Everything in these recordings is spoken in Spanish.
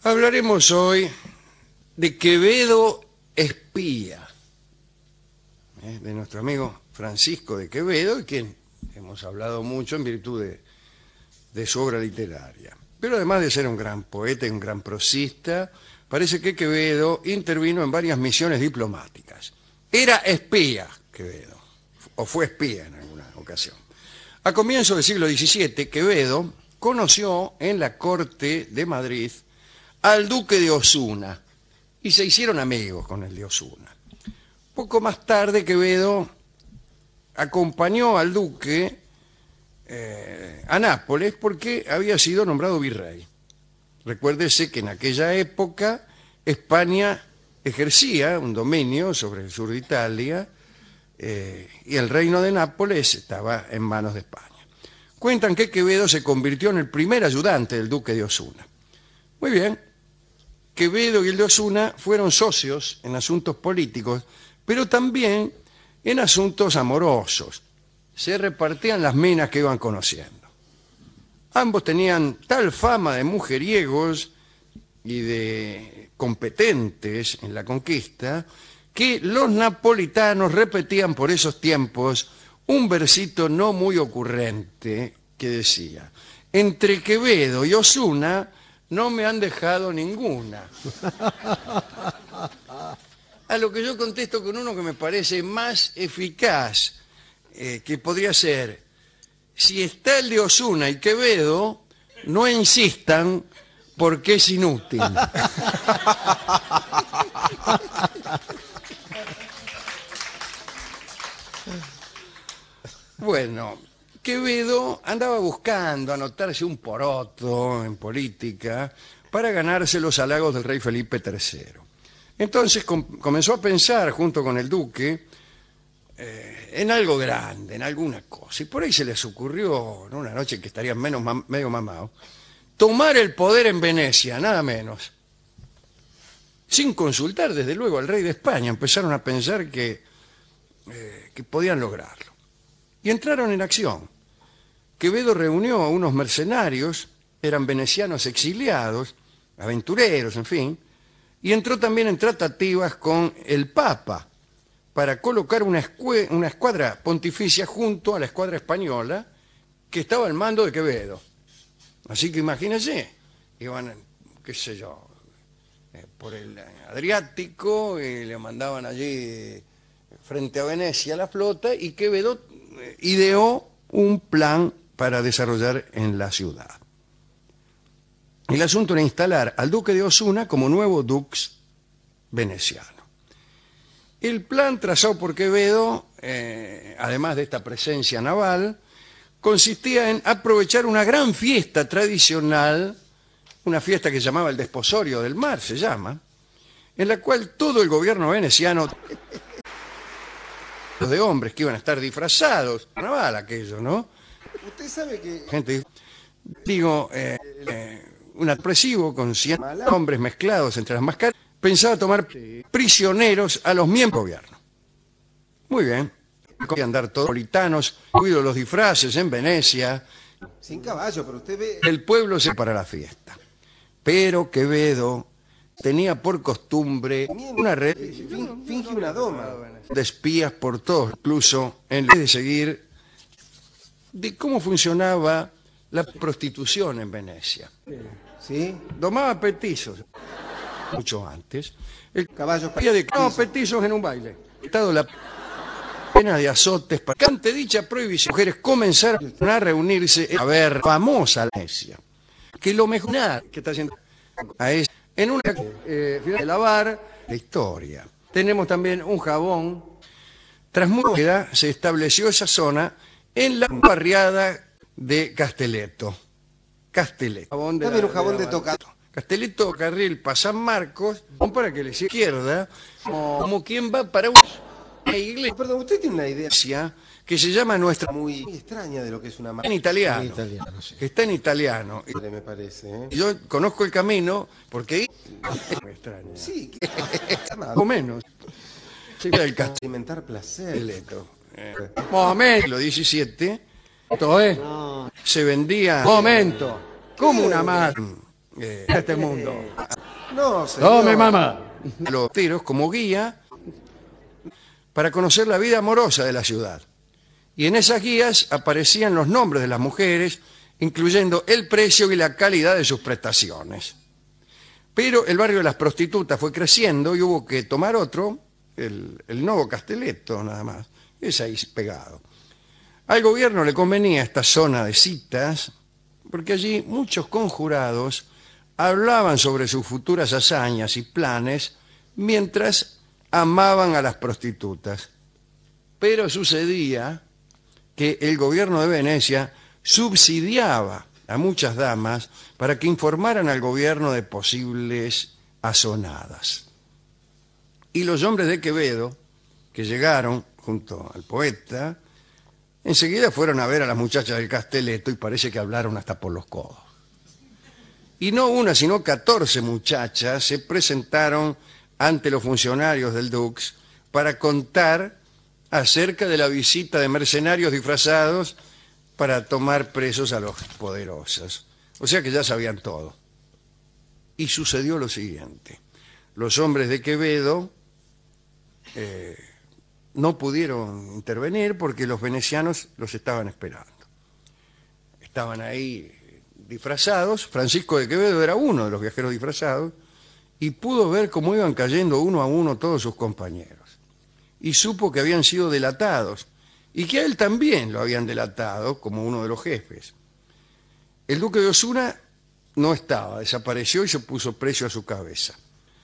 Hablaremos hoy de Quevedo espía, de nuestro amigo Francisco de Quevedo, de quien hemos hablado mucho en virtud de su obra literaria. Pero además de ser un gran poeta y un gran prosista, parece que Quevedo intervino en varias misiones diplomáticas. Era espía Quevedo, o fue espía en alguna ocasión. A comienzos del siglo XVII, Quevedo conoció en la corte de Madrid al duque de Osuna y se hicieron amigos con el de Osuna. Poco más tarde, Quevedo acompañó al duque a Nápoles porque había sido nombrado virrey. Recuérdese que en aquella época España ejercía un dominio sobre el sur de Italia y el reino de Nápoles estaba en manos de España. Cuentan que Quevedo se convirtió en el primer ayudante del duque de Osuna. Muy bien, Quevedo y el de Osuna fueron socios en asuntos políticos, pero también en asuntos amorosos. Se repartían las minas que iban conociendo. Ambos tenían tal fama de mujeriegos y de competentes en la conquista que los napolitanos repetían por esos tiempos un versito no muy ocurrente que decía: entre Quevedo y Osuna no me han dejado ninguna. A lo que yo contesto con uno que me parece más eficaz, que podría ser: si está el de Osuna y Quevedo, no insistan porque es inútil. Bueno, Quevedo andaba buscando anotarse un poroto en política para ganarse los halagos del rey Felipe III. Entonces comenzó a pensar, junto con el duque, en algo grande, en alguna cosa. Y por ahí se les ocurrió, en una noche que estarían medio mamados, tomar el poder en Venecia, nada menos. Sin consultar, desde luego, al rey de España. Empezaron a pensar que podían lograrlo. Y entraron en acción. Quevedo reunió a unos mercenarios, eran venecianos exiliados, aventureros, en fin, y entró también en tratativas con el Papa para colocar una escuadra pontificia junto a la escuadra española que estaba al mando de Quevedo. Así que imagínense, iban, qué sé yo, por el Adriático y le mandaban allí frente a Venecia la flota, y Quevedo ideó un plan para desarrollar en la ciudad. El asunto era instalar al duque de Osuna como nuevo dux veneciano. El plan trazado por Quevedo, además de esta presencia naval, consistía en aprovechar una gran fiesta tradicional, una fiesta que se llamaba el Desposorio del Mar, se llama, en la cual todo el gobierno veneciano, de hombres que iban a estar disfrazados, naval aquello, ¿no? Usted sabe que... Gente, digo, un apresivo con 100 hombres mezclados entre las máscaras, pensaba tomar prisioneros a los miembros del gobierno. Muy bien, podían andar todos napolitanos, cuido los disfraces en Venecia. Sin caballo, pero usted ve... El pueblo se para la fiesta. Pero Quevedo tenía por costumbre una red Finge una doma. de espías por todos, incluso en vez de seguir de cómo funcionaba la prostitución en Venecia. ¿Sí? Domaba petizos mucho antes. El Caballos había de petizos en un baile. Estado la pena de azotes para que ante dicha prohibición mujeres comenzaron a reunirse a ver famosa Venecia. Que lo mejor que está haciendo a es en una de lavar la historia. Tenemos también un jabón. Tras mucha edad se estableció esa zona en la barriada de Castelletto. Castelletto. Dame un jabón de tocato. Castelletto, carril para San Marcos, para que la izquierda, como quien va para una iglesia. Perdón, usted tiene una idea que se llama Nuestra, muy extraña de lo que es una marca. en italiano, Sí. que está en italiano. Me parece, ¿eh? Yo conozco el camino porque es muy extraña. Sí, Más o menos. Sí, el experimentar placer. Castelletto. Momento, lo 17, esto es, se vendía, momento, como una más este mundo. No, señor. Tome, mamá. los tiros como guía para conocer la vida amorosa de la ciudad. Y en esas guías aparecían los nombres de las mujeres, incluyendo el precio y la calidad de sus prestaciones. Pero el barrio de las prostitutas fue creciendo y hubo que tomar otro, el Nuevo Castelletto nada más, es ahí pegado. Al gobierno le convenía esta zona de citas, porque allí muchos conjurados hablaban sobre sus futuras hazañas y planes mientras amaban a las prostitutas. Pero sucedía que el gobierno de Venecia subsidiaba a muchas damas para que informaran al gobierno de posibles azonadas. Y los hombres de Quevedo, que llegaron junto al poeta, enseguida fueron a ver a las muchachas del Castelletto y parece que hablaron hasta por los codos. Y no una, sino 14 muchachas se presentaron ante los funcionarios del Dux para contar acerca de la visita de mercenarios disfrazados para tomar presos a los poderosos. O sea que ya sabían todo. Y sucedió lo siguiente. Los hombres de Quevedo no pudieron intervenir porque los venecianos los estaban esperando. Estaban ahí disfrazados. Francisco de Quevedo era uno de los viajeros disfrazados y pudo ver cómo iban cayendo uno a uno todos sus compañeros. Y supo que habían sido delatados y que a él también lo habían delatado como uno de los jefes. El duque de Osuna no estaba, desapareció y se puso precio a su cabeza.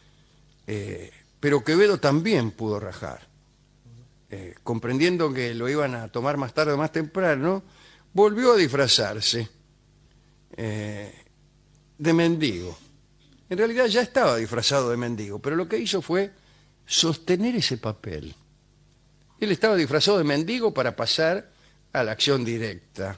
Pero Quevedo también pudo rajar. Comprendiendo que lo iban a tomar más tarde o más temprano, volvió a disfrazarse de mendigo. En realidad ya estaba disfrazado de mendigo, pero lo que hizo fue sostener ese papel. Él estaba disfrazado de mendigo para pasar a la acción directa.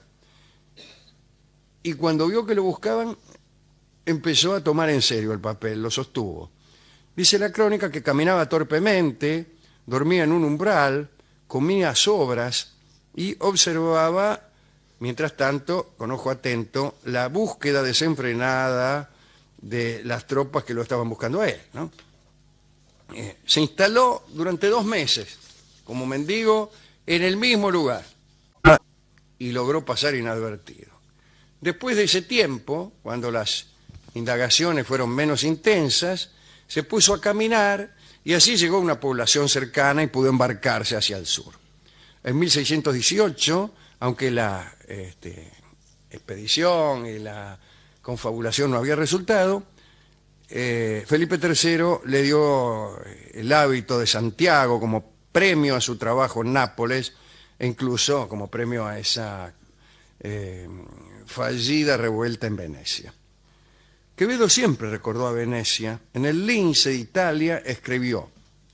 Y cuando vio que lo buscaban, empezó a tomar en serio el papel, lo sostuvo. Dice la crónica que caminaba torpemente, dormía en un umbral, comía sobras y observaba, mientras tanto, con ojo atento, la búsqueda desenfrenada de las tropas que lo estaban buscando a él, ¿no? Se instaló durante 2 meses como mendigo en el mismo lugar y logró pasar inadvertido. Después de ese tiempo, cuando las indagaciones fueron menos intensas, se puso a caminar y así llegó a una población cercana y pudo embarcarse hacia el sur. En 1618, aunque la expedición y la confabulación no había resultado, Felipe III le dio el hábito de Santiago como premio a su trabajo en Nápoles e incluso como premio a esa fallida revuelta en Venecia. Quevedo siempre recordó a Venecia. En el Lince de Italia escribió: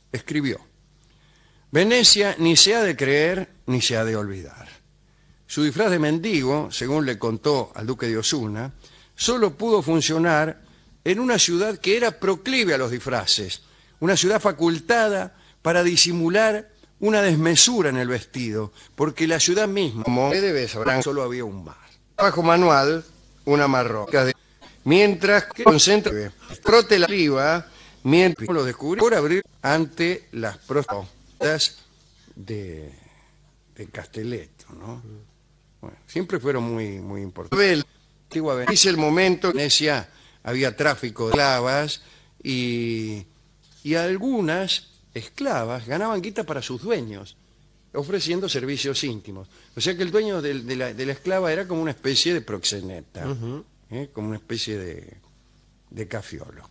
Venecia ni se ha de creer ni se ha de olvidar. Su disfraz de mendigo, según le contó al duque de Osuna, solo pudo funcionar en una ciudad que era proclive a los disfraces, una ciudad facultada para disimular una desmesura en el vestido, porque la ciudad misma, como debe saber, solo había un bar. Trabajo manual, una marroca, mientras que concentra protelativa, mientras lo descubrió por abrir ante las prostitutas de Castelletto, ¿no? Bueno, siempre fueron muy importantes. Dice el momento en Venecia había tráfico de esclavas y algunas esclavas ganaban guita para sus dueños, ofreciendo servicios íntimos. O sea que el dueño de la esclava era como una especie de proxeneta, como una especie de cafiolo.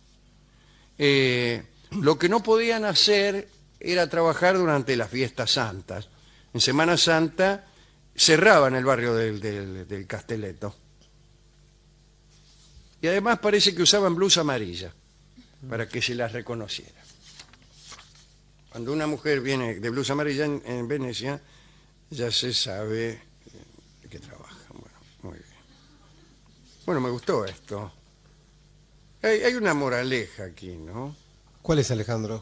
Lo que no podían hacer era trabajar durante las fiestas santas. En Semana Santa cerraban el barrio del Castelletto. Y además parece que usaban blusa amarilla para que se las reconociera. Cuando una mujer viene de blusa amarilla en Venecia, ya se sabe de qué trabaja. Bueno, muy bien. Bueno, me gustó esto. Hay una moraleja aquí, ¿no? ¿Cuál es, Alejandro?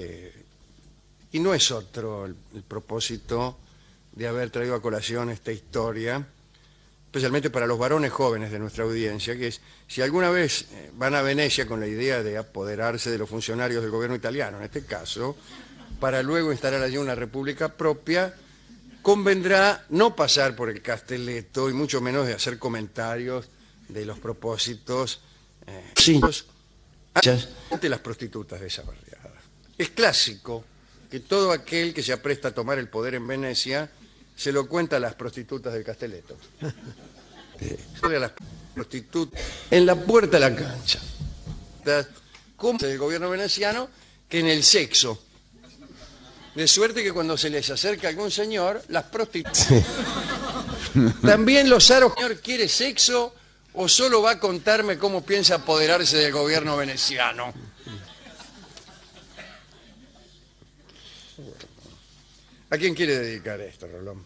Y no es otro el propósito de haber traído a colación esta historia especialmente para los varones jóvenes de nuestra audiencia, que es, si alguna vez van a Venecia con la idea de apoderarse de los funcionarios del gobierno italiano, en este caso, para luego instalar allí una república propia, convendrá no pasar por el Castelletto y mucho menos de hacer comentarios de los propósitos ante las prostitutas de esa barriada. Es clásico que todo aquel que se apresta a tomar el poder en Venecia se lo cuenta a las prostitutas del Castelletto. A las prostitutas en la puerta de la cancha. Como del gobierno veneciano que en el sexo. De suerte que cuando se les acerca algún señor, las prostitutas... Sí. También los aros, señor, ¿quiere sexo o solo va a contarme cómo piensa apoderarse del gobierno veneciano? ¿A quién quiere dedicar esto, Rolón?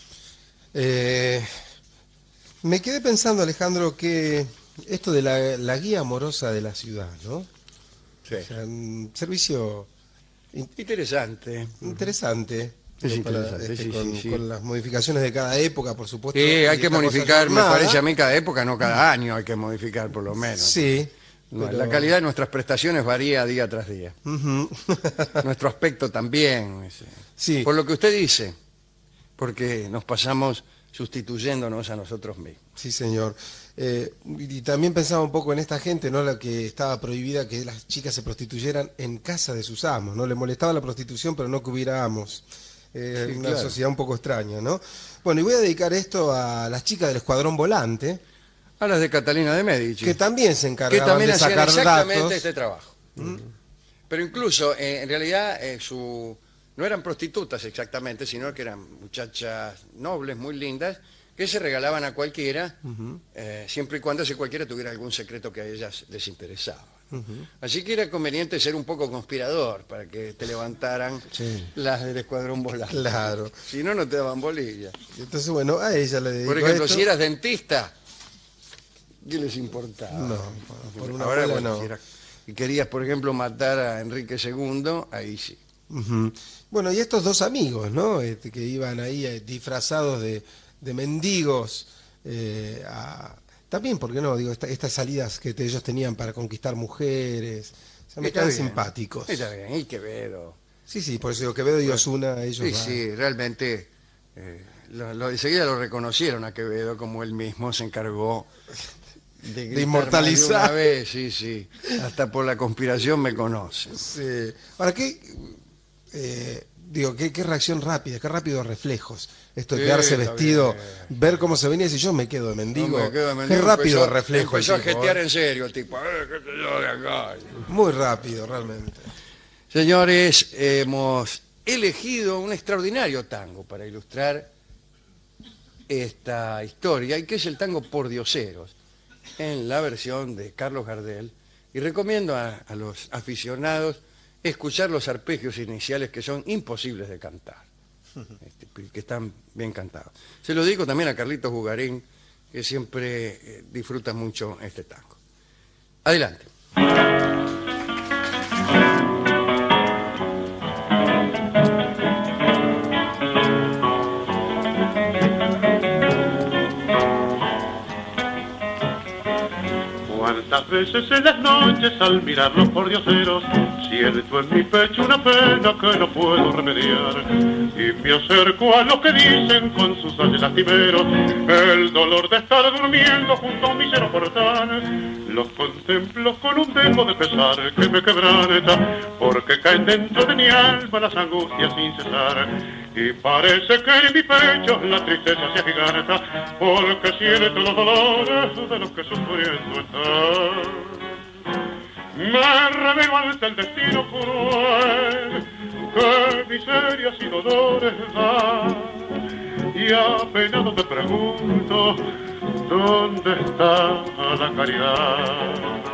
Me quedé pensando, Alejandro, que esto de la guía amorosa de la ciudad, ¿no? Sí. O sea, un servicio interesante. Interesante. Es interesante, con las modificaciones de cada época, por supuesto. Sí, hay que modificar, me parece a mí, cada época, no cada año hay que modificar, por lo menos. Sí. Pero... La calidad de nuestras prestaciones varía día tras día. Nuestro aspecto también. Sí. Por lo que usted dice, porque nos pasamos sustituyéndonos a nosotros mismos. Sí, señor. Y también pensaba un poco en esta gente, ¿no? La que estaba prohibida que las chicas se prostituyeran en casa de sus amos, ¿no? Le molestaba la prostitución, pero no que hubiera amos. Sí, una claro. Sociedad un poco extraña, ¿no? Bueno, y voy a dedicar esto a las chicas del Escuadrón Volante. A las de Catalina de Medici. Que también se encargaban que también de hacían sacar exactamente datos. este trabajo. Pero incluso, en realidad, no eran prostitutas exactamente, sino que eran muchachas nobles, muy lindas, que se regalaban a cualquiera, siempre y cuando ese cualquiera tuviera algún secreto que a ellas les interesaba. Así que era conveniente ser un poco conspirador para que te levantaran las del Escuadrón Volante. Claro. Si no, no te daban bolilla. Entonces, bueno, a ella le dedico Por ejemplo, esto. si eras dentista, ¿qué les importaba? No, por una Ahora, bola bueno, no. y querías, por ejemplo, matar a Enrique II, ahí sí. Bueno, y estos dos amigos, ¿no? Que iban ahí disfrazados de mendigos, también, ¿por qué no? Digo, estas salidas que ellos tenían para conquistar mujeres, o sea, me Está quedan bien. simpáticos. Está bien, y Quevedo. Sí, por eso digo, Quevedo y Osuna, ellos Sí, van. sí, realmente, enseguida lo reconocieron a Quevedo, como él mismo se encargó de gritar inmortalizar. más de una vez, sí. Hasta por la conspiración me conocen. Sí. Ahora, ¿qué reacción rápida, qué rápidos reflejos? Esto de quedarse está vestido, bien. ver cómo se venía, si yo me quedo de mendigo. No, me quedo de mendigo, qué rápido empezó- reflejo el Empezó a tipo, jetear ¿eh? en serio el tipo. ¿Qué sé yo de acá? Muy rápido, realmente. Señores, hemos elegido un extraordinario tango para ilustrar esta historia, y que es el tango Pordioseros, en la versión de Carlos Gardel, y recomiendo a los aficionados escuchar los arpegios iniciales, que son imposibles de cantar, que están bien cantados. Se lo digo también a Carlitos Bugarín, que siempre disfruta mucho este tango. Adelante. Cuántas veces en las noches al mirar los pordioseros siento en mi pecho una pena que no puedo remediar y me acerco a los que dicen con sus aires lastimeros el dolor de estar durmiendo junto a un misero portal. Los contemplo con un dejo de pesar que me quebranta porque caen dentro de mi alma las angustias sin cesar y parece que en mi pecho la tristeza se agiganta porque siento los dolores de los que sufriendo están. Me revelo ante el destino cruel que miserias y dolores da y apenado me pregunto ¿dónde está la caridad?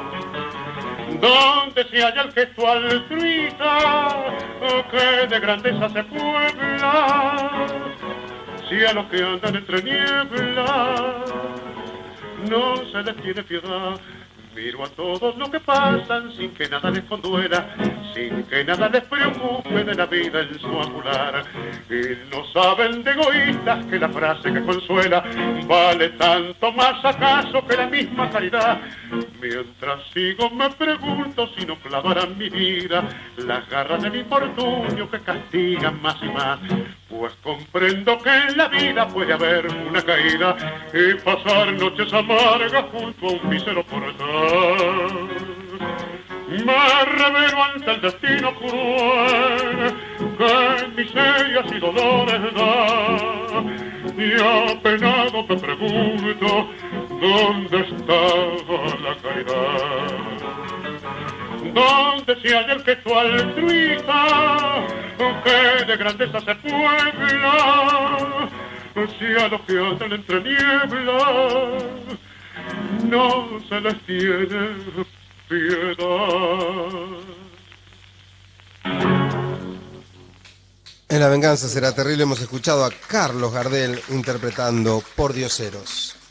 ¿Dónde se halla el gesto altruista que de grandeza se puebla? Si a los que andan entre nieblas no se les tiene piedad, Miro a todos los que pasan sin que nada les conduela, sin que nada les preocupe de la vida en su angular. Y no saben de egoístas que la frase que consuela vale tanto más acaso que la misma caridad. Mientras sigo me pregunto si no clavarán mi vida las garras del infortunio que castigan más y más. Pues comprendo que en la vida puede haber una caída y pasar noches amargas junto a un mísero portal. Me revelo ante el destino cruel que miserias y dolores da, y apenado me pregunto dónde está la caridad. ¿Dónde se halla el gesto altruista que de grandeza se puebla? Si a los que andan entre nieblas no se les tiene piedad. En La venganza será terrible hemos escuchado a Carlos Gardel interpretando Por Dioseros.